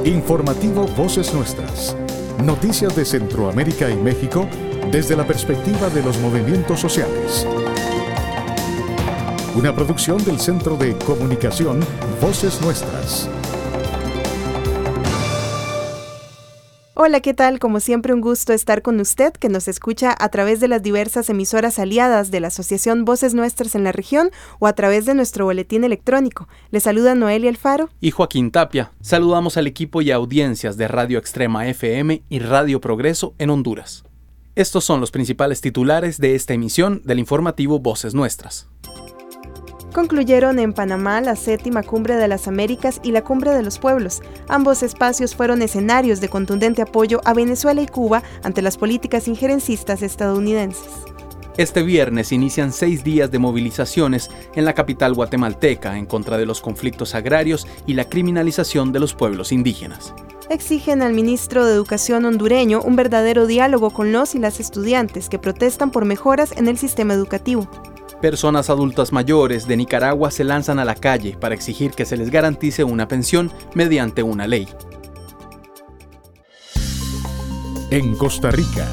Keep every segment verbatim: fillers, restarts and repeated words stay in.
Informativo Voces Nuestras. Noticias de Centroamérica y México desde la perspectiva de los movimientos sociales. Una producción del Centro de Comunicación Voces Nuestras. Hola, ¿qué tal? Como siempre, un gusto estar con usted que nos escucha a través de las diversas emisoras aliadas de la Asociación Voces Nuestras en la región o a través de nuestro boletín electrónico. Les saluda Noelia Alfaro y Joaquín Tapia. Saludamos al equipo y audiencias de Radio Extrema F M y Radio Progreso en Honduras. Estos son los principales titulares de esta emisión del informativo Voces Nuestras. Concluyeron en Panamá la séptima Cumbre de las Américas y la Cumbre de los Pueblos. Ambos espacios fueron escenarios de contundente apoyo a Venezuela y Cuba ante las políticas injerencistas estadounidenses. Este viernes inician seis días de movilizaciones en la capital guatemalteca en contra de los conflictos agrarios y la criminalización de los pueblos indígenas. Exigen al ministro de Educación hondureño un verdadero diálogo con los y las estudiantes que protestan por mejoras en el sistema educativo. Personas adultas mayores de Nicaragua se lanzan a la calle para exigir que se les garantice una pensión mediante una ley. En Costa Rica.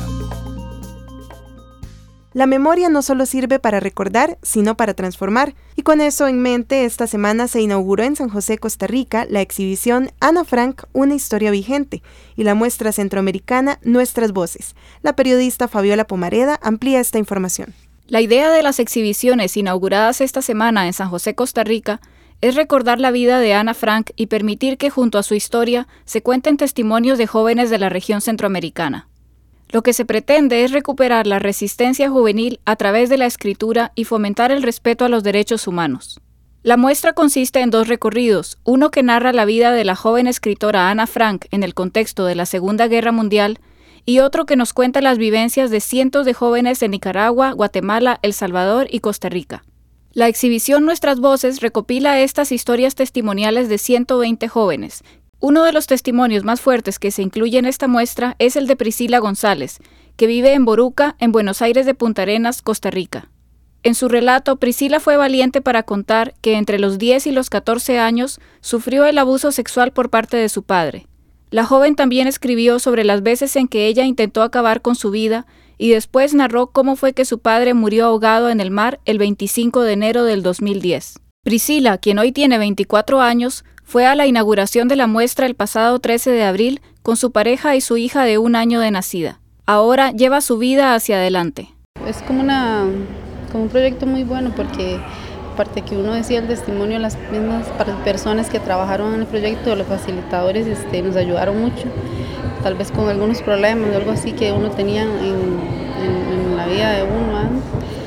La memoria no solo sirve para recordar, sino para transformar. Y con eso en mente, esta semana se inauguró en San José, Costa Rica, la exhibición Ana Frank, una historia vigente, y la muestra centroamericana Nuestras Voces. La periodista Fabiola Pomareda amplía esta información. La idea de las exhibiciones inauguradas esta semana en San José, Costa Rica, es recordar la vida de Ana Frank y permitir que junto a su historia se cuenten testimonios de jóvenes de la región centroamericana. Lo que se pretende es recuperar la resistencia juvenil a través de la escritura y fomentar el respeto a los derechos humanos. La muestra consiste en dos recorridos, uno que narra la vida de la joven escritora Ana Frank en el contexto de la Segunda Guerra Mundial y otro que nos cuenta las vivencias de cientos de jóvenes de Nicaragua, Guatemala, El Salvador y Costa Rica. La exhibición Nuestras Voces recopila estas historias testimoniales de ciento veinte jóvenes. Uno de los testimonios más fuertes que se incluye en esta muestra es el de Priscila González, que vive en Boruca, en Buenos Aires de Punta Arenas, Costa Rica. En su relato, Priscila fue valiente para contar que entre los diez y los catorce años sufrió el abuso sexual por parte de su padre. La joven también escribió sobre las veces en que ella intentó acabar con su vida y después narró cómo fue que su padre murió ahogado en el mar el veinticinco de enero del dos mil diez. Priscila, quien hoy tiene veinticuatro años, fue a la inauguración de la muestra el pasado trece de abril con su pareja y su hija de un año de nacida. Ahora lleva su vida hacia adelante. Es como, una, como un proyecto muy bueno porque aparte que uno decía el testimonio, las mismas personas que trabajaron en el proyecto, los facilitadores este, nos ayudaron mucho, tal vez con algunos problemas o algo así que uno tenía en, en, en la vida de uno. ¿eh?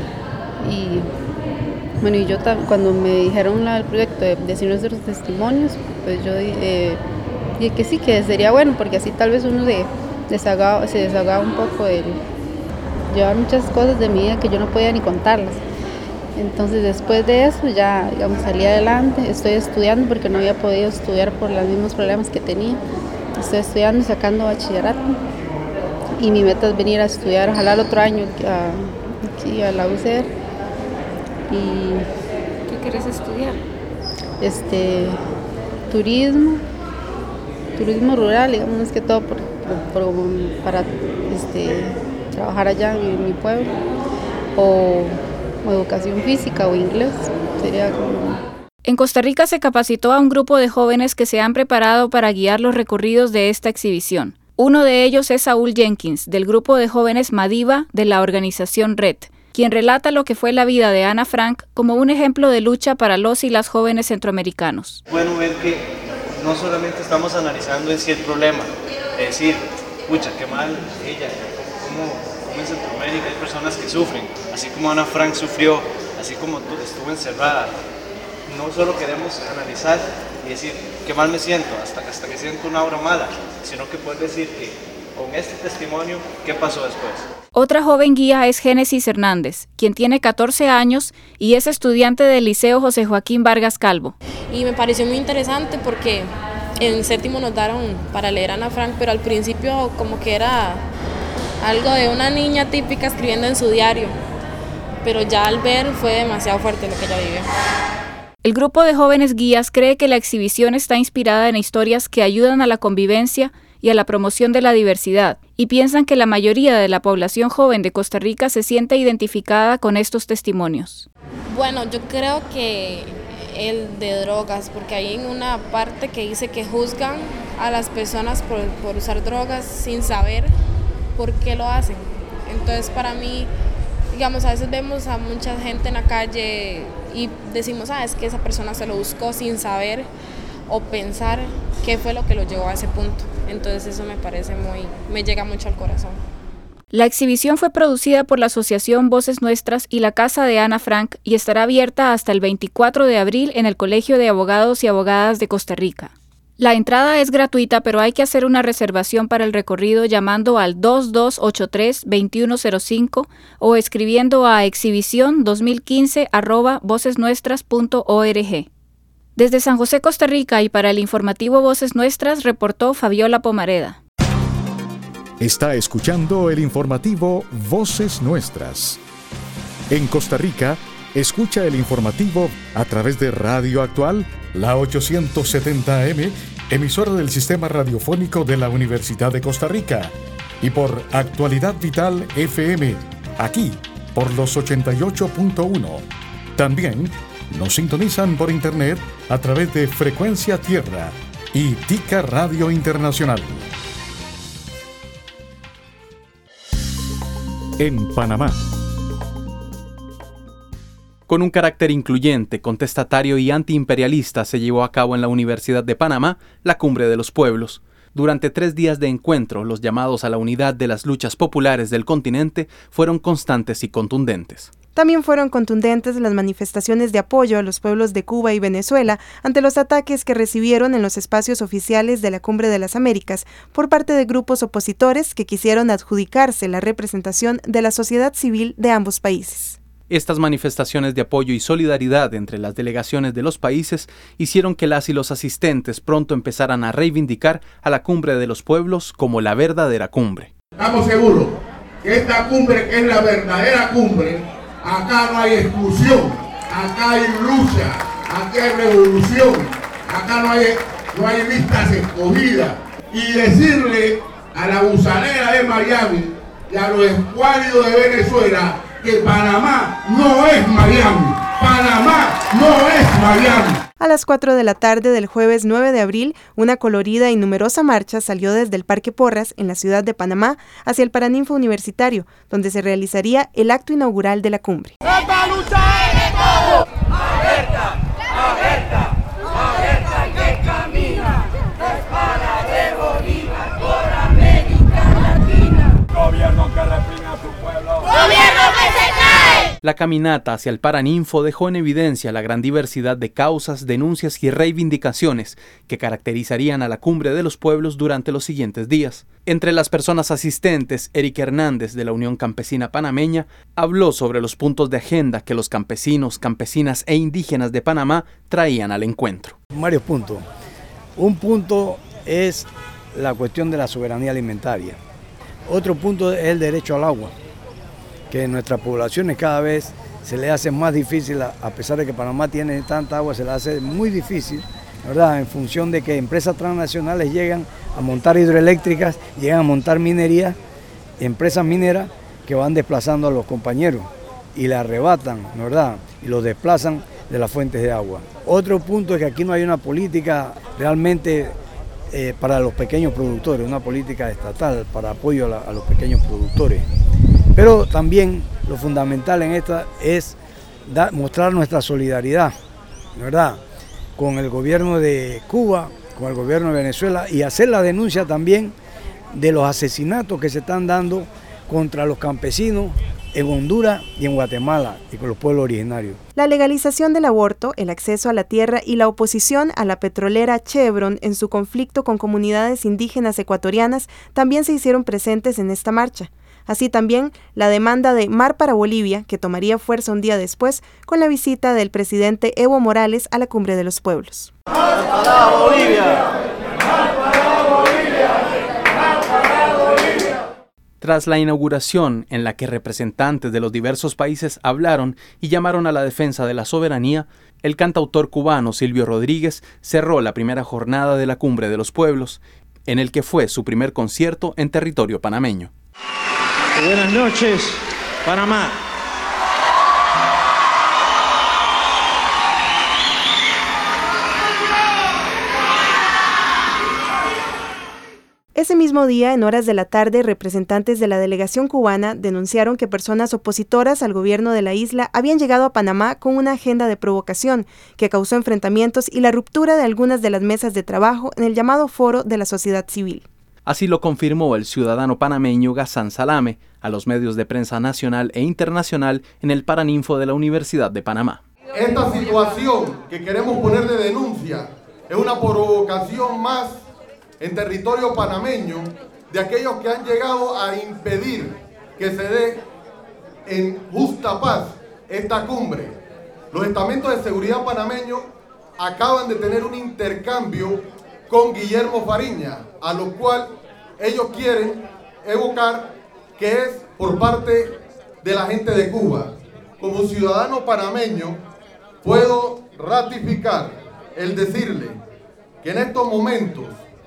Y bueno, y yo cuando me dijeron la, el proyecto de decir nuestros testimonios, pues yo eh, dije que sí, que sería bueno, porque así tal vez uno se desahogaba, se desahogaba un poco de llevar muchas cosas de mi vida que yo no podía ni contarlas. Entonces después de eso ya digamos, salí adelante, estoy estudiando porque no había podido estudiar por los mismos problemas que tenía. Estoy estudiando y sacando bachillerato y mi meta es venir a estudiar, ojalá el otro año a, aquí a la U C R. Y ¿qué quieres estudiar? Este, turismo, turismo rural, digamos, más que todo por, por, por, para este, trabajar allá en mi pueblo o o educación física o inglés, sería como... En Costa Rica se capacitó a un grupo de jóvenes que se han preparado para guiar los recorridos de esta exhibición. Uno de ellos es Saúl Jenkins, del grupo de jóvenes Madiva de la organización Red, quien relata lo que fue la vida de Ana Frank como un ejemplo de lucha para los y las jóvenes centroamericanos. Bueno ver que no solamente estamos analizando en sí el problema, es decir, pucha, qué mal ella, cómo... en Centroamérica hay personas que sufren, así como Ana Frank sufrió, así como tú estuvo encerrada. No solo queremos analizar y decir qué mal me siento hasta, hasta que siento una obra mala, sino que puedes decir que con este testimonio, ¿qué pasó después? Otra joven guía es Génesis Hernández, quien tiene catorce años y es estudiante del Liceo José Joaquín Vargas Calvo. Y me pareció muy interesante porque en séptimo nos daron para leer a Ana Frank, pero al principio como que era algo de una niña típica escribiendo en su diario, pero ya al ver fue demasiado fuerte lo que ella vivió. El grupo de jóvenes guías cree que la exhibición está inspirada en historias que ayudan a la convivencia y a la promoción de la diversidad, y piensan que la mayoría de la población joven de Costa Rica se siente identificada con estos testimonios. Bueno, yo creo que el de drogas, porque hay una parte que dice que juzgan a las personas por, por usar drogas sin saber por qué lo hacen. Entonces para mí, digamos, a veces vemos a mucha gente en la calle y decimos, ah, es que esa persona se lo buscó sin saber o pensar qué fue lo que lo llevó a ese punto. Entonces eso me parece muy, me llega mucho al corazón. La exhibición fue producida por la Asociación Voces Nuestras y la Casa de Ana Frank y estará abierta hasta el veinticuatro de abril en el Colegio de Abogados y Abogadas de Costa Rica. La entrada es gratuita, pero hay que hacer una reservación para el recorrido llamando al dos dos ocho tres, dos uno cero cinco o escribiendo a exhibición dos mil quince arroba voces nuestras punto org. Desde San José, Costa Rica, y para el informativo Voces Nuestras, reportó Fabiola Pomareda. Está escuchando el informativo Voces Nuestras. En Costa Rica, escucha el informativo a través de Radio Actual, la ochocientos setenta A M, emisora del Sistema Radiofónico de la Universidad de Costa Rica, y por Actualidad Vital F M, aquí, por los ochenta y ocho punto uno. También nos sintonizan por internet a través de Frecuencia Tierra y Tica Radio Internacional. En Panamá. Con un carácter incluyente, contestatario y antiimperialista se llevó a cabo en la Universidad de Panamá la Cumbre de los Pueblos. Durante tres días de encuentro, los llamados a la unidad de las luchas populares del continente fueron constantes y contundentes. También fueron contundentes las manifestaciones de apoyo a los pueblos de Cuba y Venezuela ante los ataques que recibieron en los espacios oficiales de la Cumbre de las Américas por parte de grupos opositores que quisieron adjudicarse la representación de la sociedad civil de ambos países. Estas manifestaciones de apoyo y solidaridad entre las delegaciones de los países hicieron que las y los asistentes pronto empezaran a reivindicar a la Cumbre de los Pueblos como la verdadera cumbre. Estamos seguros que esta cumbre, que es la verdadera cumbre, acá no hay exclusión, acá hay lucha, aquí hay revolución, acá no hay, no hay listas escogidas. Y decirle a la gusanera de Miami y a los escuálidos de Venezuela que Panamá no es Miami, Panamá no es Miami. A las cuatro de la tarde del jueves nueve de abril, una colorida y numerosa marcha salió desde el Parque Porras, en la ciudad de Panamá, hacia el Paraninfo Universitario, donde se realizaría el acto inaugural de la cumbre. ¡Esta lucha es de todos! ¡Abierta! ¡Abierta! ¡Abierta que camina! Es para de Bolívar por América Latina. Gobierno que reprime a su pueblo. ¡Gobierno que se cae! La caminata hacia el Paraninfo dejó en evidencia la gran diversidad de causas, denuncias y reivindicaciones que caracterizarían a la Cumbre de los Pueblos durante los siguientes días. Entre las personas asistentes, Eric Hernández, de la Unión Campesina Panameña, habló sobre los puntos de agenda que los campesinos, campesinas e indígenas de Panamá traían al encuentro. Varios puntos. Un punto es la cuestión de la soberanía alimentaria. Otro punto es el derecho al agua, que en nuestras poblaciones cada vez se le hace más difícil, a pesar de que Panamá tiene tanta agua, se le hace muy difícil, ¿verdad? En función de que empresas transnacionales llegan a montar hidroeléctricas, llegan a montar minería, empresas mineras que van desplazando a los compañeros y le arrebatan, ¿verdad? Y los desplazan de las fuentes de agua. Otro punto es que aquí no hay una política realmente eh, para los pequeños productores, una política estatal para apoyo a, la, a los pequeños productores. Pero también lo fundamental en esta es da, mostrar nuestra solidaridad, ¿verdad?, con el gobierno de Cuba, con el gobierno de Venezuela, y hacer la denuncia también de los asesinatos que se están dando contra los campesinos en Honduras y en Guatemala y con los pueblos originarios. La legalización del aborto, el acceso a la tierra y la oposición a la petrolera Chevron en su conflicto con comunidades indígenas ecuatorianas también se hicieron presentes en esta marcha. Así también la demanda de Mar para Bolivia, que tomaría fuerza un día después con la visita del presidente Evo Morales a la Cumbre de los Pueblos. ¡Mar para Bolivia! ¡Mar para Bolivia! ¡Mar para Bolivia! Tras la inauguración, en la que representantes de los diversos países hablaron y llamaron a la defensa de la soberanía, el cantautor cubano Silvio Rodríguez cerró la primera jornada de la Cumbre de los Pueblos, en el que fue su primer concierto en territorio panameño. Buenas noches, Panamá. Ese mismo día, en horas de la tarde, representantes de la delegación cubana denunciaron que personas opositoras al gobierno de la isla habían llegado a Panamá con una agenda de provocación que causó enfrentamientos y la ruptura de algunas de las mesas de trabajo en el llamado Foro de la Sociedad Civil. Así lo confirmó el ciudadano panameño Ghassan Salame a los medios de prensa nacional e internacional en el Paraninfo de la Universidad de Panamá. Esta situación que queremos poner de denuncia es una provocación más en territorio panameño de aquellos que han llegado a impedir que se dé en justa paz esta cumbre. Los estamentos de seguridad panameños acaban de tener un intercambio con Guillermo Fariña, a lo cual ellos quieren evocar que es por parte de la gente de Cuba. Como ciudadano panameño puedo ratificar el decirle que en estos momentos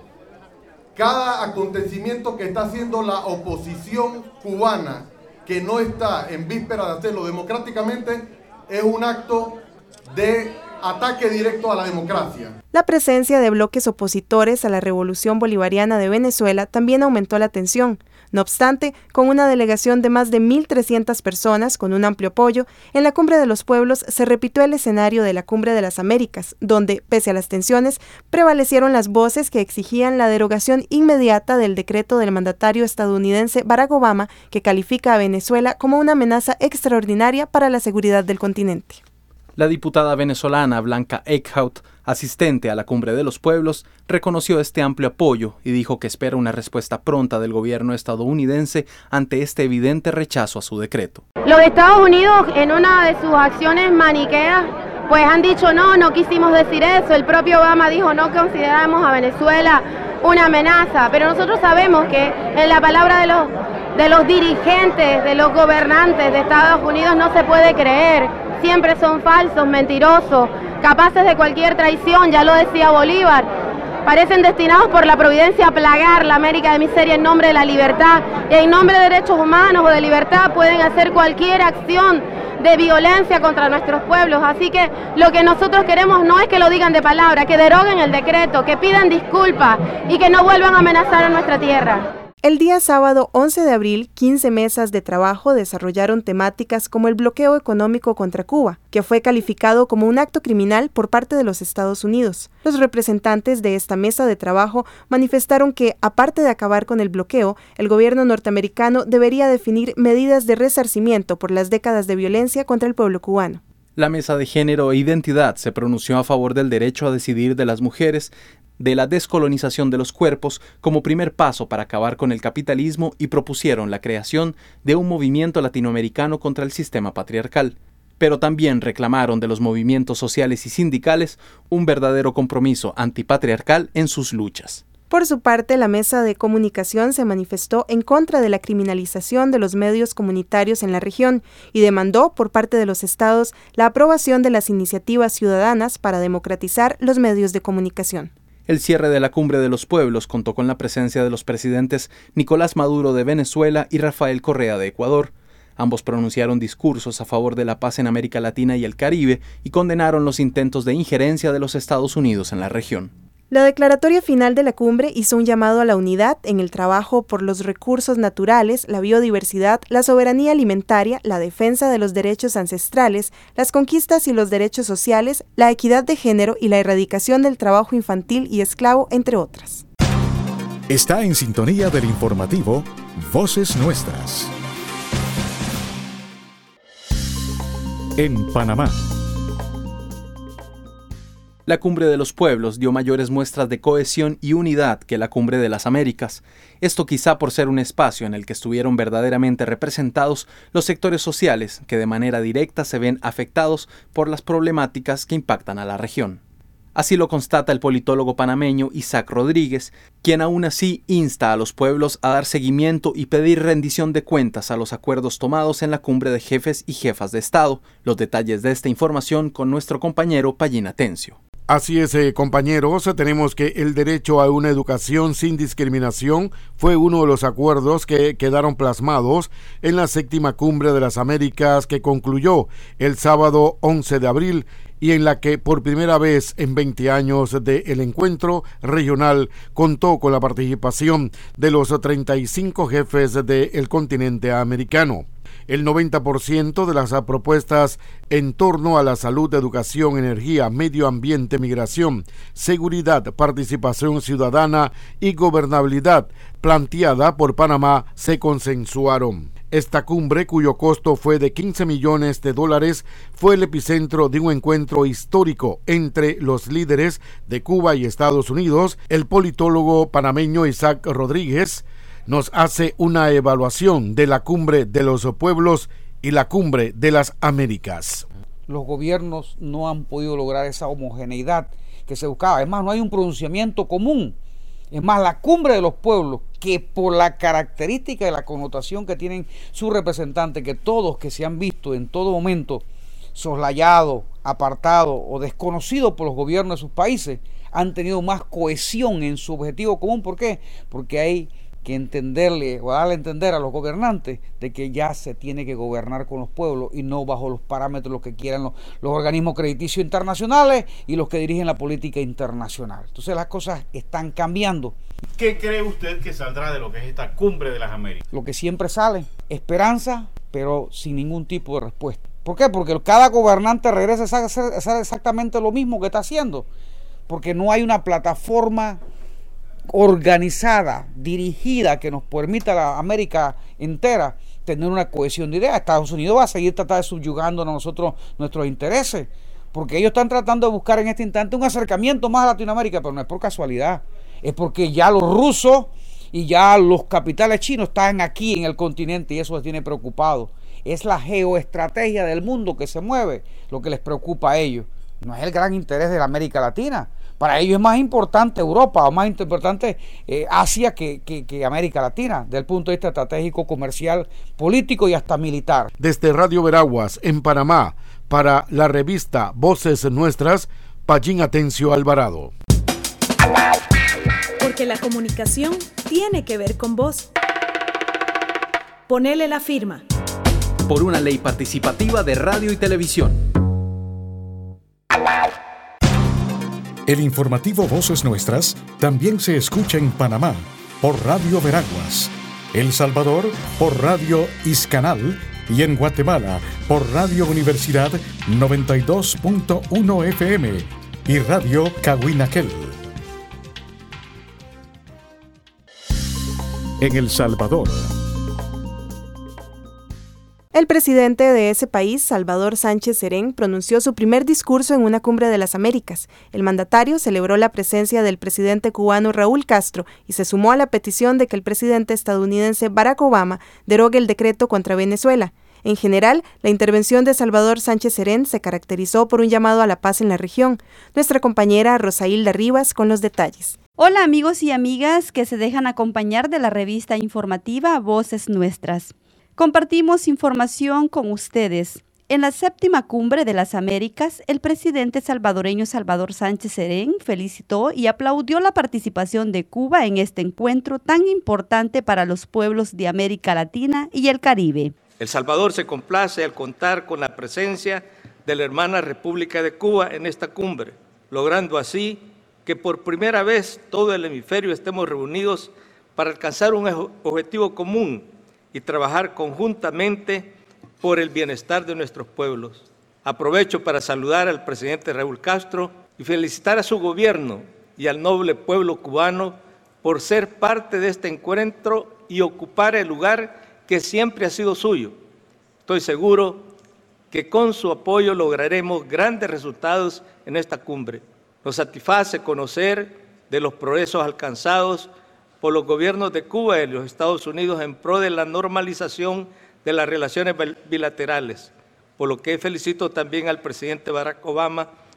cada acontecimiento que está haciendo la oposición cubana, que no está en víspera de hacerlo democráticamente, es un acto de ataque directo a la democracia. La presencia de bloques opositores a la Revolución Bolivariana de Venezuela también aumentó la tensión. No obstante, con una delegación de más de mil trescientas personas con un amplio apoyo, en la Cumbre de los Pueblos se repitió el escenario de la Cumbre de las Américas, donde, pese a las tensiones, prevalecieron las voces que exigían la derogación inmediata del decreto del mandatario estadounidense Barack Obama, que califica a Venezuela como una amenaza extraordinaria para la seguridad del continente. La diputada venezolana Blanca Eickhout, asistente a la Cumbre de los Pueblos, reconoció este amplio apoyo y dijo que espera una respuesta pronta del gobierno estadounidense ante este evidente rechazo a su decreto. Los Estados Unidos, en una de sus acciones maniqueas, pues han dicho no, no quisimos decir eso. El propio Obama dijo no consideramos a Venezuela una amenaza, pero nosotros sabemos que en la palabra de los, de los dirigentes, de los gobernantes de Estados Unidos no se puede creer. Siempre son falsos, mentirosos, capaces de cualquier traición, ya lo decía Bolívar. Parecen destinados por la providencia a plagar la América de miseria en nombre de la libertad. Y en nombre de derechos humanos o de libertad pueden hacer cualquier acción de violencia contra nuestros pueblos. Así que lo que nosotros queremos no es que lo digan de palabra, que deroguen el decreto, que pidan disculpas y que no vuelvan a amenazar a nuestra tierra. El día sábado once de abril, quince mesas de trabajo desarrollaron temáticas como el bloqueo económico contra Cuba, que fue calificado como un acto criminal por parte de los Estados Unidos. Los representantes de esta mesa de trabajo manifestaron que, aparte de acabar con el bloqueo, el gobierno norteamericano debería definir medidas de resarcimiento por las décadas de violencia contra el pueblo cubano. La Mesa de Género e Identidad se pronunció a favor del derecho a decidir de las mujeres, de la descolonización de los cuerpos como primer paso para acabar con el capitalismo y propusieron la creación de un movimiento latinoamericano contra el sistema patriarcal. Pero también reclamaron de los movimientos sociales y sindicales un verdadero compromiso antipatriarcal en sus luchas. Por su parte, la Mesa de Comunicación se manifestó en contra de la criminalización de los medios comunitarios en la región y demandó por parte de los estados la aprobación de las iniciativas ciudadanas para democratizar los medios de comunicación. El cierre de la Cumbre de los Pueblos contó con la presencia de los presidentes Nicolás Maduro de Venezuela y Rafael Correa de Ecuador. Ambos pronunciaron discursos a favor de la paz en América Latina y el Caribe y condenaron los intentos de injerencia de los Estados Unidos en la región. La declaratoria final de la cumbre hizo un llamado a la unidad en el trabajo por los recursos naturales, la biodiversidad, la soberanía alimentaria, la defensa de los derechos ancestrales, las conquistas y los derechos sociales, la equidad de género y la erradicación del trabajo infantil y esclavo, entre otras. Está en sintonía del informativo Voces Nuestras. En Panamá. La Cumbre de los Pueblos dio mayores muestras de cohesión y unidad que la Cumbre de las Américas. Esto quizá por ser un espacio en el que estuvieron verdaderamente representados los sectores sociales que de manera directa se ven afectados por las problemáticas que impactan a la región. Así lo constata el politólogo panameño Isaac Rodríguez, quien aún así insta a los pueblos a dar seguimiento y pedir rendición de cuentas a los acuerdos tomados en la cumbre de jefes y jefas de Estado. Los detalles de esta información con nuestro compañero Payín Atencio. Así es, eh, compañeros, tenemos que el derecho a una educación sin discriminación fue uno de los acuerdos que quedaron plasmados en la séptima cumbre de las Américas que concluyó el sábado once de abril y en la que por primera vez en veinte años del encuentro regional contó con la participación de los treinta y cinco jefes del continente americano. El noventa por ciento de las propuestas en torno a la salud, educación, energía, medio ambiente, migración, seguridad, participación ciudadana y gobernabilidad planteada por Panamá se consensuaron. Esta cumbre, cuyo costo fue de quince millones de dólares, fue el epicentro de un encuentro histórico entre los líderes de Cuba y Estados Unidos. El politólogo panameño Isaac Rodríguez nos hace una evaluación de la cumbre de los pueblos y la cumbre de las Américas. Los gobiernos no han podido lograr esa homogeneidad que se buscaba. Es más, no hay un pronunciamiento común. Es más, la cumbre de los pueblos, que por la característica y la connotación que tienen sus representantes, que todos que se han visto en todo momento soslayados, apartados o desconocidos por los gobiernos de sus países, han tenido más cohesión en su objetivo común. ¿Por qué? Porque hay que entenderle o darle a entender a los gobernantes de que ya se tiene que gobernar con los pueblos y no bajo los parámetros los que quieran los, los organismos crediticios internacionales y los que dirigen la política internacional. Entonces las cosas están cambiando. ¿Qué cree usted que saldrá de lo que es esta cumbre de las Américas? Lo que siempre sale, esperanza, pero sin ningún tipo de respuesta. ¿Por qué? Porque cada gobernante regresa a hacer, a hacer exactamente lo mismo que está haciendo, porque no hay una plataforma organizada, dirigida, que nos permita a la América entera tener una cohesión de ideas. Estados Unidos va a seguir tratando de subyugando a nosotros nuestros intereses, porque ellos están tratando de buscar en este instante un acercamiento más a Latinoamérica, pero no es por casualidad, es porque ya los rusos y ya los capitales chinos están aquí en el continente y eso les tiene preocupado. Es la geoestrategia del mundo que se mueve lo que les preocupa a ellos, no es el gran interés de la América Latina. Para ellos es más importante Europa o más importante eh, Asia que, que, que América Latina, desde el punto de vista estratégico, comercial, político y hasta militar. Desde Radio Veraguas, en Panamá, para la revista Voces Nuestras, Payín Atencio Alvarado. Porque la comunicación tiene que ver con vos. Ponele la firma. Por una ley participativa de radio y televisión. El informativo Voces Nuestras también se escucha en Panamá por Radio Veraguas, El Salvador por Radio Iscanal y en Guatemala por Radio Universidad noventa y dos punto uno F M y Radio Cahuinaquel. En El Salvador. El presidente de ese país, Salvador Sánchez Serén, pronunció su primer discurso en una cumbre de las Américas. El mandatario celebró la presencia del presidente cubano Raúl Castro y se sumó a la petición de que el presidente estadounidense Barack Obama derogue el decreto contra Venezuela. En general, la intervención de Salvador Sánchez Serén se caracterizó por un llamado a la paz en la región. Nuestra compañera Rosailda Rivas con los detalles. Hola amigos y amigas que se dejan acompañar de la revista informativa Voces Nuestras. Compartimos información con ustedes. En la séptima cumbre de las Américas, el presidente salvadoreño Salvador Sánchez Serén felicitó y aplaudió la participación de Cuba en este encuentro tan importante para los pueblos de América Latina y el Caribe. El Salvador se complace al contar con la presencia de la hermana República de Cuba en esta cumbre, logrando así que por primera vez todo el hemisferio estemos reunidos para alcanzar un objetivo común y trabajar conjuntamente por el bienestar de nuestros pueblos. Aprovecho para saludar al presidente Raúl Castro y felicitar a su gobierno y al noble pueblo cubano por ser parte de este encuentro y ocupar el lugar que siempre ha sido suyo. Estoy seguro que con su apoyo lograremos grandes resultados en esta cumbre. Nos satisface conocer de los progresos alcanzados por los gobiernos de Cuba y los Estados Unidos en pro de la normalización de las relaciones bilaterales, por lo que felicito también al presidente Barack Obama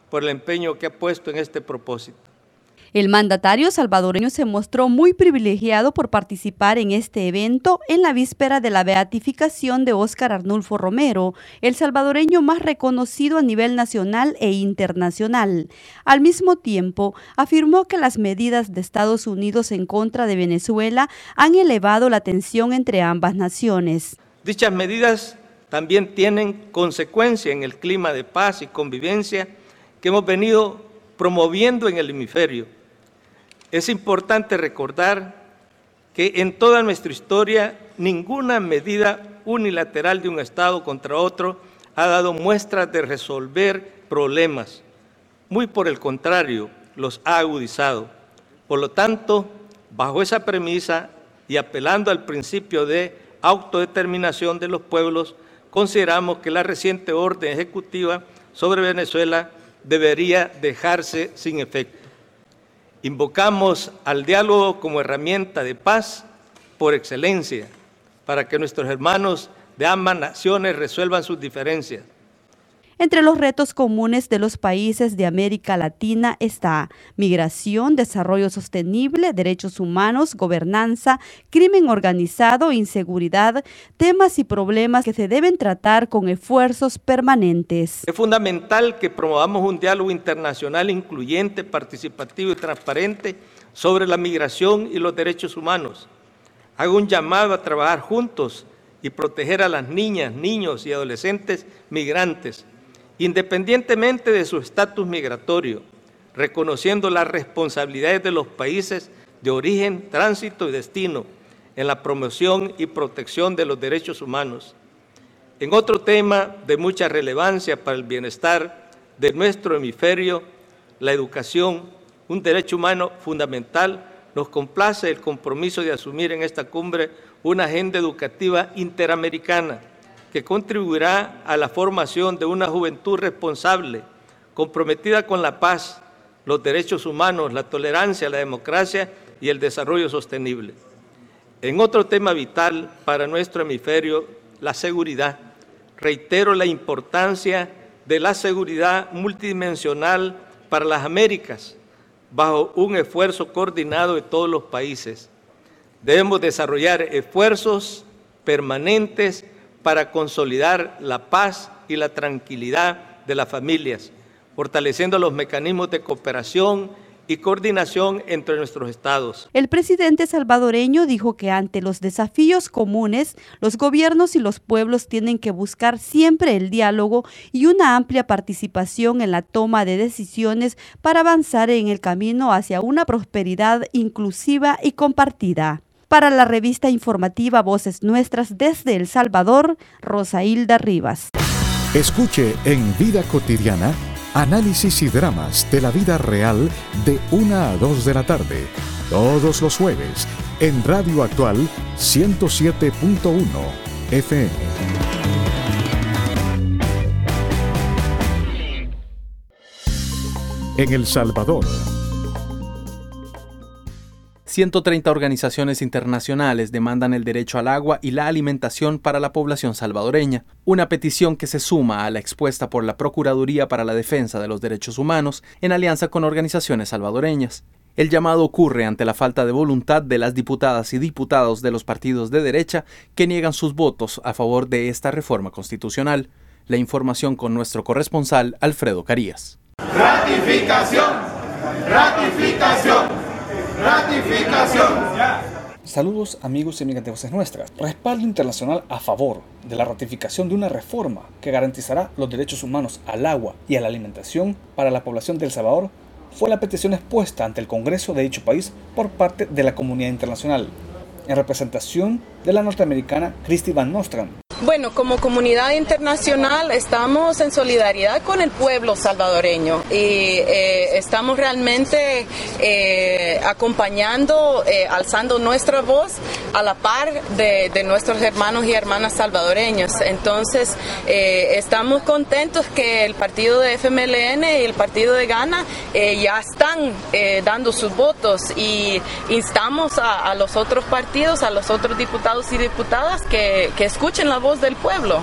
por el empeño que ha puesto en este propósito. El mandatario salvadoreño se mostró muy privilegiado por participar en este evento en la víspera de la beatificación de Óscar Arnulfo Romero, el salvadoreño más reconocido a nivel nacional e internacional. Al mismo tiempo, afirmó que las medidas de Estados Unidos en contra de Venezuela han elevado la tensión entre ambas naciones. Dichas medidas también tienen consecuencia en el clima de paz y convivencia que hemos venido promoviendo en el hemisferio. Es importante recordar que en toda nuestra historia ninguna medida unilateral de un Estado contra otro ha dado muestras de resolver problemas. Muy por el contrario, los ha agudizado. Por lo tanto, bajo esa premisa y apelando al principio de autodeterminación de los pueblos, consideramos que la reciente orden ejecutiva sobre Venezuela debería dejarse sin efecto. Invocamos al diálogo como herramienta de paz por excelencia, para que nuestros hermanos de ambas naciones resuelvan sus diferencias. Entre los retos comunes de los países de América Latina está migración, desarrollo sostenible, derechos humanos, gobernanza, crimen organizado, inseguridad, temas y problemas que se deben tratar con esfuerzos permanentes. Es fundamental que promovamos un diálogo internacional incluyente, participativo y transparente sobre la migración y los derechos humanos. Hago un llamado a trabajar juntos y proteger a las niñas, niños y adolescentes migrantes, independientemente de su estatus migratorio, reconociendo las responsabilidades de los países de origen, tránsito y destino en la promoción y protección de los derechos humanos. En otro tema de mucha relevancia para el bienestar de nuestro hemisferio, la educación, un derecho humano fundamental, nos complace el compromiso de asumir en esta cumbre una agenda educativa interamericana que contribuirá a la formación de una juventud responsable, comprometida con la paz, los derechos humanos, la tolerancia, la democracia y el desarrollo sostenible. En otro tema vital para nuestro hemisferio, la seguridad. Reitero la importancia de la seguridad multidimensional para las Américas, bajo un esfuerzo coordinado de todos los países. Debemos desarrollar esfuerzos permanentes para consolidar la paz y la tranquilidad de las familias, fortaleciendo los mecanismos de cooperación y coordinación entre nuestros estados. El presidente salvadoreño dijo que ante los desafíos comunes, los gobiernos y los pueblos tienen que buscar siempre el diálogo y una amplia participación en la toma de decisiones para avanzar en el camino hacia una prosperidad inclusiva y compartida. Para la revista informativa Voces Nuestras desde El Salvador, Rosailda Rivas. Escuche en Vida Cotidiana análisis y dramas de la vida real de una a dos de la tarde, todos los jueves, en Radio Actual ciento siete punto uno F M. En El Salvador, ciento treinta organizaciones internacionales demandan el derecho al agua y la alimentación para la población salvadoreña, una petición que se suma a la expuesta por la Procuraduría para la Defensa de los Derechos Humanos en alianza con organizaciones salvadoreñas. El llamado ocurre ante la falta de voluntad de las diputadas y diputados de los partidos de derecha que niegan sus votos a favor de esta reforma constitucional. La información con nuestro corresponsal Alfredo Carías. Ratificación, ratificación. Ratificación. Saludos amigos y amigas de Voces Nuestras. Respaldo internacional a favor de la ratificación de una reforma que garantizará los derechos humanos al agua y a la alimentación para la población de El Salvador fue la petición expuesta ante el Congreso de dicho país por parte de la comunidad internacional, en representación de la norteamericana Christy Van Nostrand. Bueno, como comunidad internacional estamos en solidaridad con el pueblo salvadoreño y eh, estamos realmente eh, acompañando, eh, alzando nuestra voz a la par de, de nuestros hermanos y hermanas salvadoreños. Entonces, eh, estamos contentos que el partido de F M L N y el partido de Gana eh, ya están eh, dando sus votos y instamos a, a los otros partidos, a los otros diputados y diputadas que, que escuchen la voz del pueblo.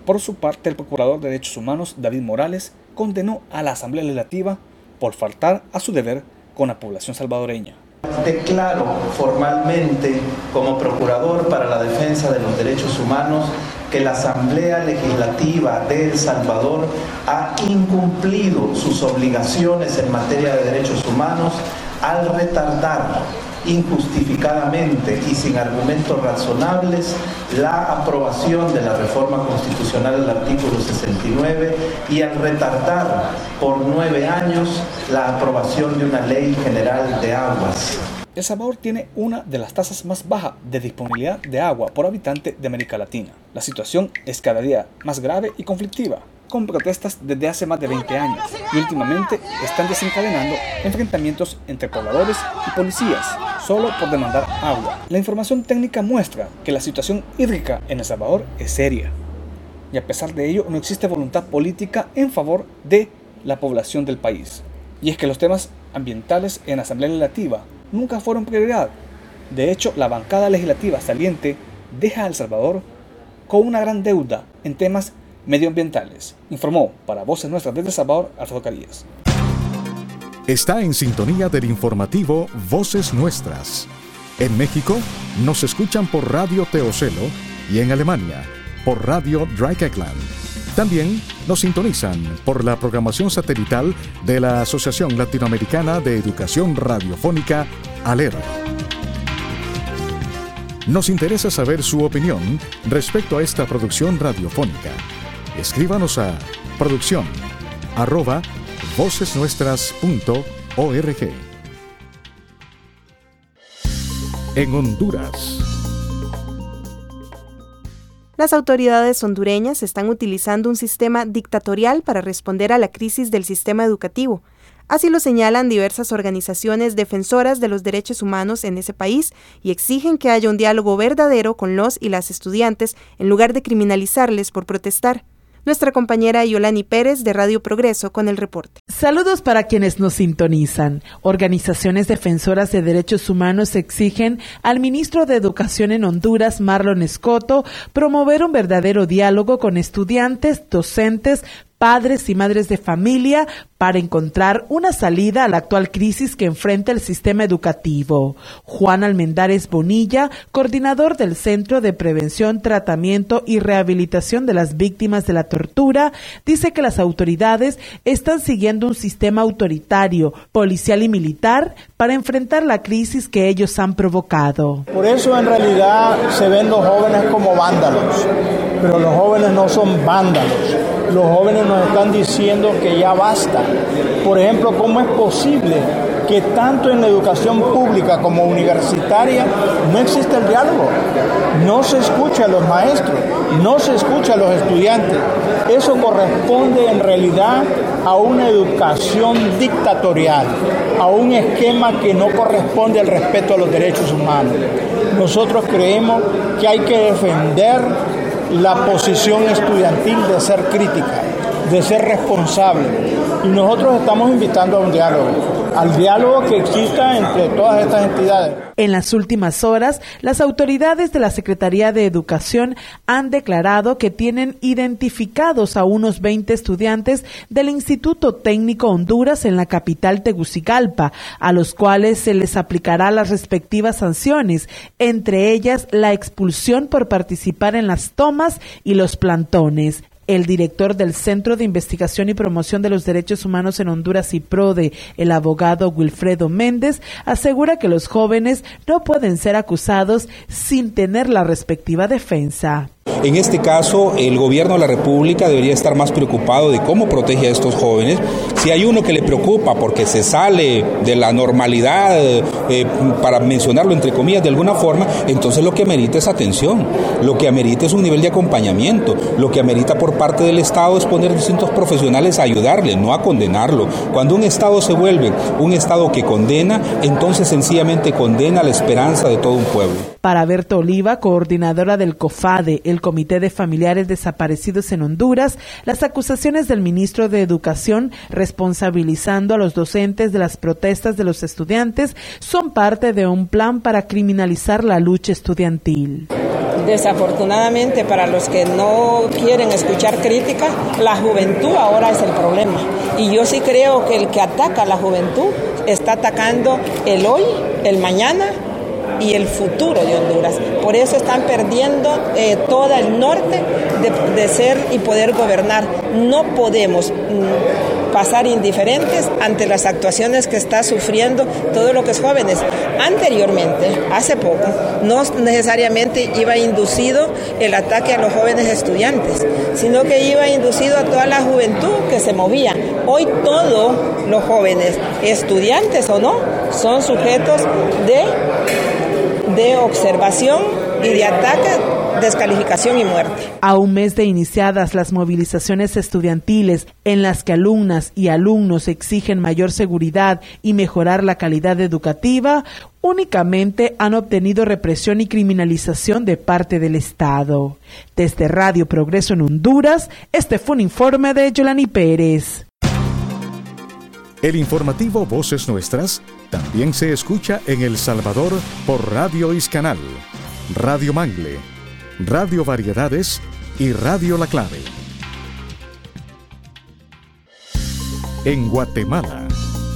Por su parte, el procurador de Derechos Humanos, David Morales, condenó a la Asamblea Legislativa por faltar a su deber con la población salvadoreña. Declaro formalmente como procurador para la defensa de los derechos humanos que la Asamblea Legislativa de El Salvador ha incumplido sus obligaciones en materia de derechos humanos al retardar injustificadamente y sin argumentos razonables la aprobación de la reforma constitucional del artículo sesenta y nueve y al retardar por nueve años la aprobación de una ley general de aguas. El Salvador tiene una de las tasas más bajas de disponibilidad de agua por habitante de América Latina. La situación es cada día más grave y conflictiva, con protestas desde hace más de veinte años y últimamente están desencadenando enfrentamientos entre pobladores y policías solo por demandar agua. La información técnica muestra que la situación hídrica en El Salvador es seria y a pesar de ello no existe voluntad política en favor de la población del país. Y es que los temas ambientales en la Asamblea Legislativa nunca fueron prioridad. De hecho, la bancada legislativa saliente deja a El Salvador con una gran deuda en temas medioambientales. Informó para Voces Nuestras desde El Salvador, Alfredo Carías. Está en sintonía del informativo Voces Nuestras. En México nos escuchan por Radio Teocelo y en Alemania por Radio Dreieckland. También nos sintonizan por la programación satelital de la Asociación Latinoamericana de Educación Radiofónica, ALER. Nos interesa saber su opinión respecto a esta producción radiofónica. Escríbanos a producción arroba vocesnuestras punto org. En Honduras. Las autoridades hondureñas están utilizando un sistema dictatorial para responder a la crisis del sistema educativo. Así lo señalan diversas organizaciones defensoras de los derechos humanos en ese país y exigen que haya un diálogo verdadero con los y las estudiantes en lugar de criminalizarles por protestar. Nuestra compañera Yolani Pérez de Radio Progreso con el reporte. Saludos para quienes nos sintonizan. Organizaciones defensoras de derechos humanos exigen al ministro de Educación en Honduras, Marlon Escoto, promover un verdadero diálogo con estudiantes, docentes, padres y madres de familia para encontrar una salida a la actual crisis que enfrenta el sistema educativo. Juan Almendares Bonilla, coordinador del Centro de Prevención, Tratamiento y Rehabilitación de las Víctimas de la Tortura, dice que las autoridades están siguiendo un sistema autoritario, policial y militar para enfrentar la crisis que ellos han provocado. Por eso en realidad se ven los jóvenes como vándalos, pero los jóvenes no son vándalos. Los jóvenes nos están diciendo que ya basta. Por ejemplo, ¿cómo es posible que tanto en la educación pública como universitaria no existe el diálogo? No se escucha a los maestros, no se escucha a los estudiantes. Eso corresponde en realidad a una educación dictatorial, a un esquema que no corresponde al respeto a los derechos humanos. Nosotros creemos que hay que defender la posición estudiantil de ser crítica, de ser responsable. Y nosotros estamos invitando a un diálogo, al diálogo que exista entre todas estas entidades. En las últimas horas, las autoridades de la Secretaría de Educación han declarado que tienen identificados a unos veinte estudiantes del Instituto Técnico Honduras en la capital Tegucigalpa, a los cuales se les aplicará las respectivas sanciones, entre ellas la expulsión por participar en las tomas y los plantones. El director del Centro de Investigación y Promoción de los Derechos Humanos en Honduras, CIPRODE, el abogado Wilfredo Méndez, asegura que los jóvenes no pueden ser acusados sin tener la respectiva defensa. En este caso, el gobierno de la República debería estar más preocupado de cómo protege a estos jóvenes. Si hay uno que le preocupa porque se sale de la normalidad, eh, para mencionarlo entre comillas de alguna forma, entonces lo que amerita es atención, lo que amerita es un nivel de acompañamiento, lo que amerita por parte del Estado es poner distintos profesionales a ayudarle, no a condenarlo. Cuando un Estado se vuelve un Estado que condena, entonces sencillamente condena la esperanza de todo un pueblo. Para Berta Oliva, coordinadora del COFADE, el Comité de Familiares Desaparecidos en Honduras, las acusaciones del ministro de Educación responsabilizando a los docentes de las protestas de los estudiantes son parte de un plan para criminalizar la lucha estudiantil. Desafortunadamente, para los que no quieren escuchar crítica, la juventud ahora es el problema. Y yo sí creo que el que ataca a la juventud está atacando el hoy, el mañana y el futuro de Honduras. Por eso están perdiendo eh, todo el norte de, de ser y poder gobernar. No podemos mm, pasar indiferentes ante las actuaciones que está sufriendo todo lo que es jóvenes. Anteriormente, hace poco, no necesariamente iba inducido el ataque a los jóvenes estudiantes, sino que iba inducido a toda la juventud que se movía. Hoy todos los jóvenes, estudiantes o no, son sujetos de, de observación y de ataque, descalificación y muerte. A un mes de iniciadas las movilizaciones estudiantiles en las que alumnas y alumnos exigen mayor seguridad y mejorar la calidad educativa, únicamente han obtenido represión y criminalización de parte del Estado. Desde Radio Progreso en Honduras, este fue un informe de Yolani Pérez. El informativo Voces Nuestras también se escucha en El Salvador por Radio Iscanal, Radio Mangle, Radio Variedades y Radio La Clave. En Guatemala.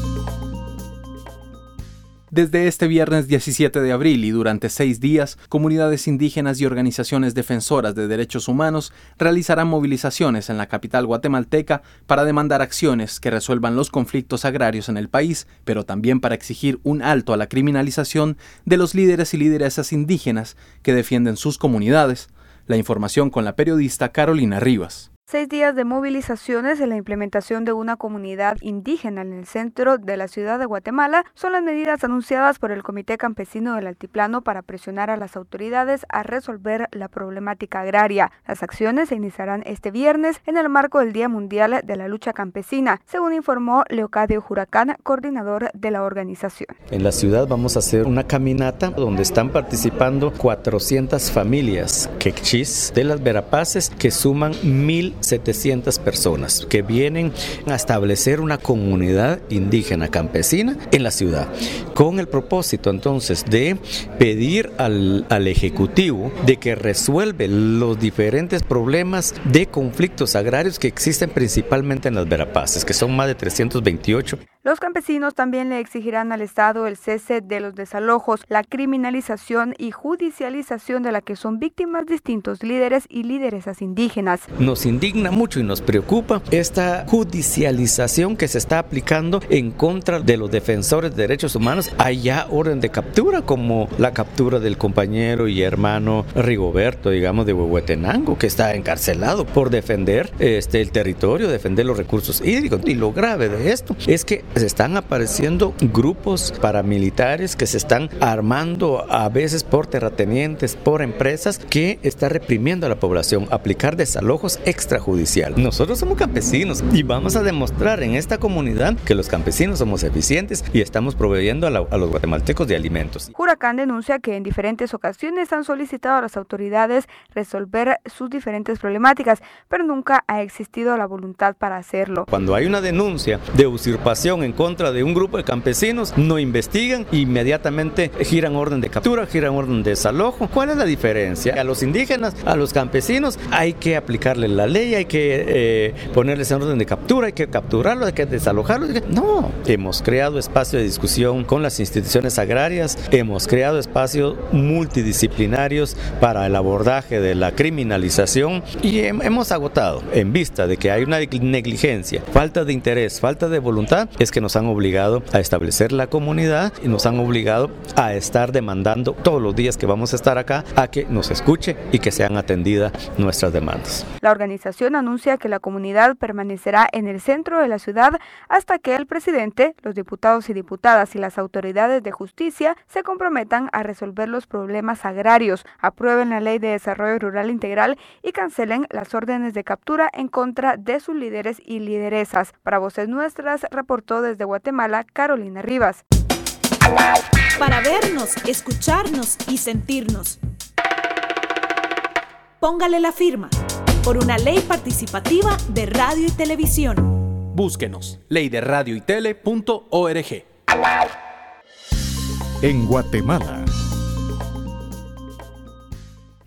Desde este viernes diecisiete de abril y durante seis días, comunidades indígenas y organizaciones defensoras de derechos humanos realizarán movilizaciones en la capital guatemalteca para demandar acciones que resuelvan los conflictos agrarios en el país, pero también para exigir un alto a la criminalización de los líderes y lideresas indígenas que defienden sus comunidades. La información con la periodista Carolina Rivas. Seis días de movilizaciones en la implementación de una comunidad indígena en el centro de la ciudad de Guatemala son las medidas anunciadas por el Comité Campesino del Altiplano para presionar a las autoridades a resolver la problemática agraria. Las acciones se iniciarán este viernes en el marco del Día Mundial de la Lucha Campesina, según informó Leocadio Huracán, coordinador de la organización. En la ciudad vamos a hacer una caminata donde están participando cuatrocientas familias quechís de las Verapaces que suman mil setecientas personas que vienen a establecer una comunidad indígena campesina en la ciudad, con el propósito entonces de pedir al, al Ejecutivo de que resuelve los diferentes problemas de conflictos agrarios que existen principalmente en las Verapaces, que son más de trescientos veintiocho. Los campesinos también le exigirán al Estado el cese de los desalojos, la criminalización y judicialización de la que son víctimas distintos líderes y lideresas indígenas. Nos indigna mucho y nos preocupa esta judicialización que se está aplicando en contra de los defensores de derechos humanos. Hay ya orden de captura, como la captura del compañero y hermano Rigoberto, digamos, de Huehuetenango, que está encarcelado por defender este, el territorio, defender los recursos hídricos. Y lo grave de esto es que se están apareciendo grupos paramilitares que se están armando a veces por terratenientes, por empresas, que está reprimiendo a la población, aplicar desalojos extrajudicial. Nosotros somos campesinos y vamos a demostrar en esta comunidad que los campesinos somos eficientes y estamos proveyendo a, la, a los guatemaltecos de alimentos. Huracán denuncia que en diferentes ocasiones han solicitado a las autoridades resolver sus diferentes problemáticas, pero nunca ha existido la voluntad para hacerlo. Cuando hay una denuncia de usurpación en contra de un grupo de campesinos, no investigan, inmediatamente giran orden de captura, giran orden de desalojo. ¿Cuál es la diferencia? A los indígenas, a los campesinos, hay que aplicarle la ley, hay que eh, ponerles en orden de captura, hay que capturarlos, hay que desalojarlos. No, hemos creado espacio de discusión con las instituciones agrarias, hemos creado espacios multidisciplinarios para el abordaje de la criminalización y he, hemos agotado, en vista de que hay una negligencia, falta de interés, falta de voluntad, es que nos han obligado a establecer la comunidad y nos han obligado a estar demandando todos los días que vamos a estar acá a que nos escuche y que sean atendidas nuestras demandas. La organización anuncia que la comunidad permanecerá en el centro de la ciudad hasta que el presidente, los diputados y diputadas y las autoridades de justicia se comprometan a resolver los problemas agrarios, aprueben la Ley de Desarrollo Rural Integral y cancelen las órdenes de captura en contra de sus líderes y lideresas. Para Voces Nuestras, reportó desde Guatemala Carolina Rivas. Para vernos, escucharnos y sentirnos. Póngale la firma por una ley participativa de radio y televisión. Búsquenos, ley de radio y tele punto org. En Guatemala.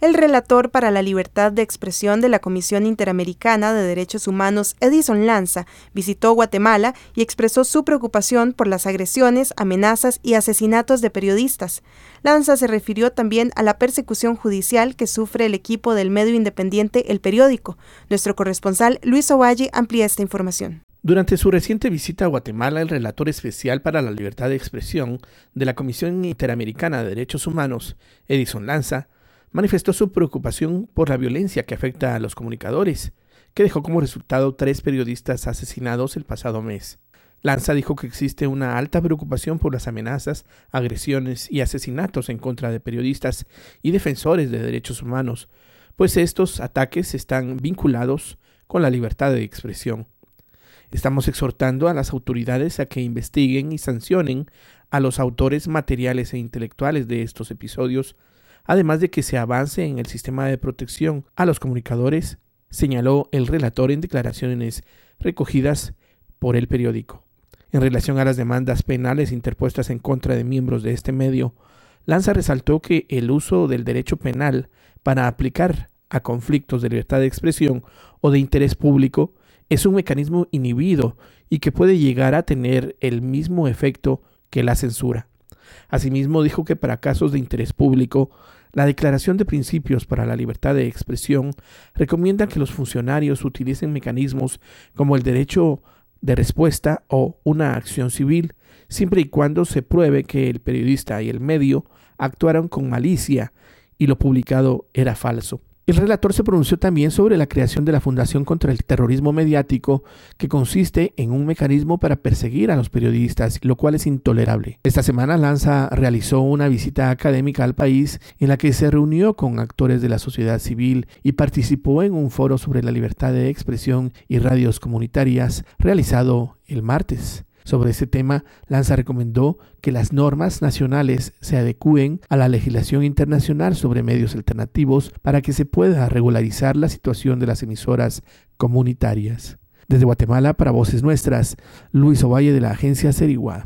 El relator para la libertad de expresión de la Comisión Interamericana de Derechos Humanos, Edison Lanza, visitó Guatemala y expresó su preocupación por las agresiones, amenazas y asesinatos de periodistas. Lanza se refirió también a la persecución judicial que sufre el equipo del medio independiente El Periódico. Nuestro corresponsal Luis Ovalle amplía esta información. Durante su reciente visita a Guatemala, el relator especial para la libertad de expresión de la Comisión Interamericana de Derechos Humanos, Edison Lanza, manifestó su preocupación por la violencia que afecta a los comunicadores, que dejó como resultado tres periodistas asesinados el pasado mes. Lanza dijo que existe una alta preocupación por las amenazas, agresiones y asesinatos en contra de periodistas y defensores de derechos humanos, pues estos ataques están vinculados con la libertad de expresión. Estamos exhortando a las autoridades a que investiguen y sancionen a los autores materiales e intelectuales de estos episodios, además de que se avance en el sistema de protección a los comunicadores, señaló el relator en declaraciones recogidas por El Periódico. En relación a las demandas penales interpuestas en contra de miembros de este medio, Lanza resaltó que el uso del derecho penal para aplicar a conflictos de libertad de expresión o de interés público es un mecanismo inhibido y que puede llegar a tener el mismo efecto que la censura. Asimismo, dijo que para casos de interés público, la Declaración de Principios para la Libertad de Expresión recomienda que los funcionarios utilicen mecanismos como el derecho de respuesta o una acción civil, siempre y cuando se pruebe que el periodista y el medio actuaron con malicia y lo publicado era falso. El relator se pronunció también sobre la creación de la Fundación contra el Terrorismo Mediático, que consiste en un mecanismo para perseguir a los periodistas, lo cual es intolerable. Esta semana Lanza realizó una visita académica al país en la que se reunió con actores de la sociedad civil y participó en un foro sobre la libertad de expresión y radios comunitarias realizado el martes. Sobre ese tema, Lanza recomendó que las normas nacionales se adecúen a la legislación internacional sobre medios alternativos para que se pueda regularizar la situación de las emisoras comunitarias. Desde Guatemala, para Voces Nuestras, Luis Ovalle de la agencia Serigua.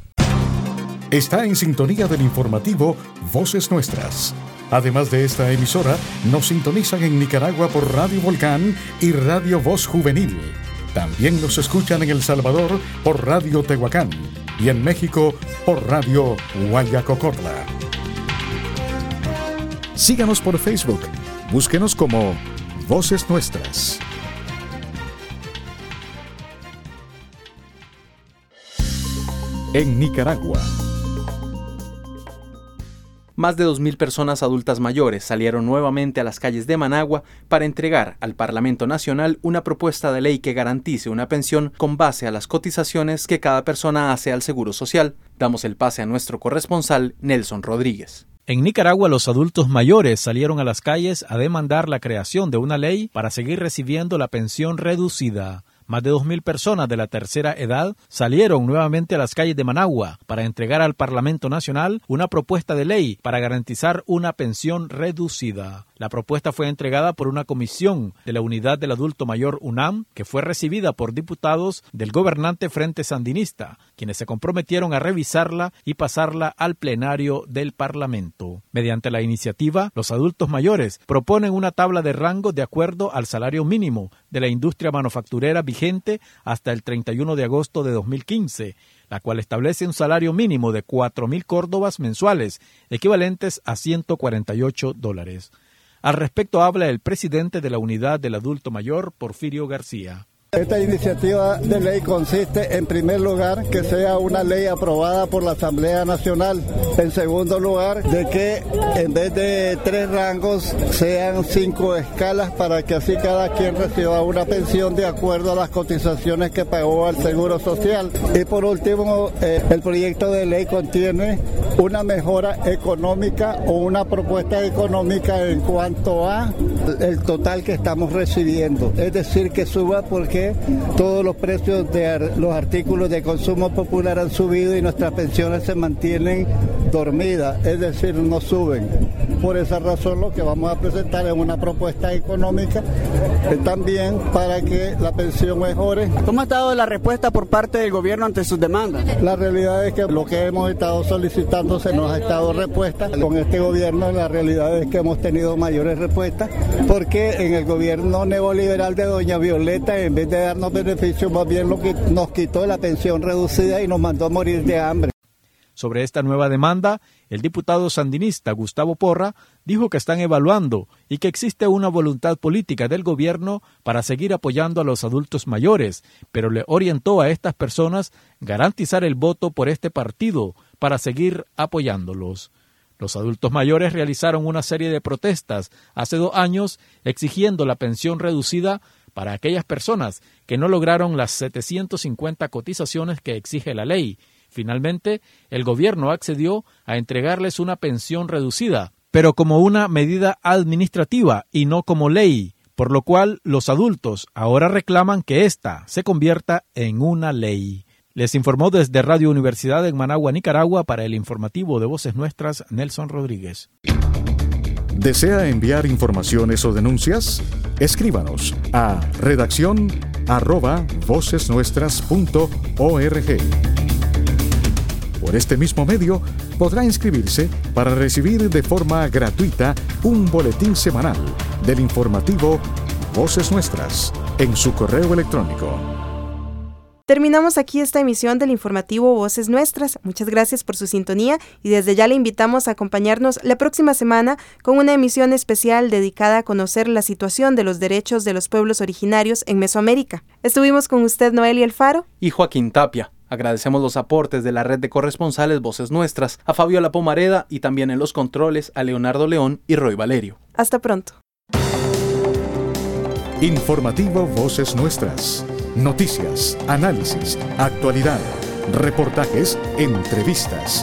Está en sintonía del informativo Voces Nuestras. Además de esta emisora, nos sintonizan en Nicaragua por Radio Volcán y Radio Voz Juvenil. También nos escuchan en El Salvador por Radio Tehuacán y en México por Radio Guayacocorla. Síganos por Facebook. Búsquenos como Voces Nuestras. En Nicaragua, más de dos mil personas adultas mayores salieron nuevamente a las calles de Managua para entregar al Parlamento Nacional una propuesta de ley que garantice una pensión con base a las cotizaciones que cada persona hace al Seguro Social. Damos el pase a nuestro corresponsal, Nelson Rodríguez. En Nicaragua, los adultos mayores salieron a las calles a demandar la creación de una ley para seguir recibiendo la pensión reducida. Más de dos mil personas de la tercera edad salieron nuevamente a las calles de Managua para entregar al Parlamento Nacional una propuesta de ley para garantizar una pensión reducida. La propuesta fue entregada por una comisión de la Unidad del Adulto Mayor UNAM, que fue recibida por diputados del gobernante Frente Sandinista, quienes se comprometieron a revisarla y pasarla al plenario del Parlamento. Mediante la iniciativa, los adultos mayores proponen una tabla de rango de acuerdo al salario mínimo de la industria manufacturera vigente hasta el treinta y uno de agosto de dos mil quince, la cual establece un salario mínimo de cuatro mil córdobas mensuales, equivalentes a ciento cuarenta y ocho dólares. Al respecto habla el presidente de la Unidad del Adulto Mayor, Porfirio García. Esta iniciativa de ley consiste, en primer lugar, que sea una ley aprobada por la Asamblea Nacional. En segundo lugar, de que en vez de tres rangos sean cinco escalas para que así cada quien reciba una pensión de acuerdo a las cotizaciones que pagó al Seguro Social. Y por último, eh, el proyecto de ley contiene una mejora económica o una propuesta económica en cuanto a el total que estamos recibiendo. Es decir, que suba porque todos los precios de los artículos de consumo popular han subido y nuestras pensiones se mantienen dormidas, es decir, no suben. por esa razón lo que vamos a presentar es una propuesta económica eh, también para que la pensión mejore. ¿Cómo ha estado la respuesta por parte del gobierno ante sus demandas? La realidad es que lo que hemos estado solicitando se nos ha estado respuesta. Con este gobierno la realidad es que hemos tenido mayores respuestas porque en el gobierno neoliberal de doña Violeta, en vez de darnos beneficios, más bien lo que nos quitó la pensión reducida y nos mandó a morir de hambre. Sobre esta nueva demanda, el diputado sandinista Gustavo Porra dijo que están evaluando y que existe una voluntad política del gobierno para seguir apoyando a los adultos mayores, pero le orientó a estas personas garantizar el voto por este partido para seguir apoyándolos. Los adultos mayores realizaron una serie de protestas hace dos años exigiendo la pensión reducida para aquellas personas que no lograron las setecientas cincuenta cotizaciones que exige la ley. Finalmente, el gobierno accedió a entregarles una pensión reducida, pero como una medida administrativa y no como ley, por lo cual los adultos ahora reclaman que ésta se convierta en una ley. Les informó desde Radio Universidad en Managua, Nicaragua, para el informativo de Voces Nuestras, Nelson Rodríguez. ¿Desea enviar informaciones o denuncias? Escríbanos a redacción arroba vocesnuestras punto org. Por este mismo medio podrá inscribirse para recibir de forma gratuita un boletín semanal del informativo Voces Nuestras en su correo electrónico. Terminamos aquí esta emisión del informativo Voces Nuestras. Muchas gracias por su sintonía y desde ya le invitamos a acompañarnos la próxima semana con una emisión especial dedicada a conocer la situación de los derechos de los pueblos originarios en Mesoamérica. Estuvimos con usted, Noelia Alfaro y Joaquín Tapia. Agradecemos los aportes de la red de corresponsales Voces Nuestras, a Fabiola Pomareda y también en los controles a Leonardo León y Roy Valerio. Hasta pronto. Informativo Voces Nuestras. Noticias, análisis, actualidad, reportajes, entrevistas.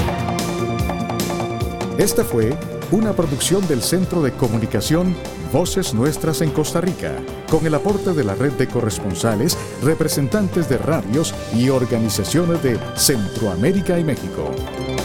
Esta fue una producción del Centro de Comunicación Voces Nuestras en Costa Rica, con el aporte de la red de corresponsales, representantes de radios y organizaciones de Centroamérica y México.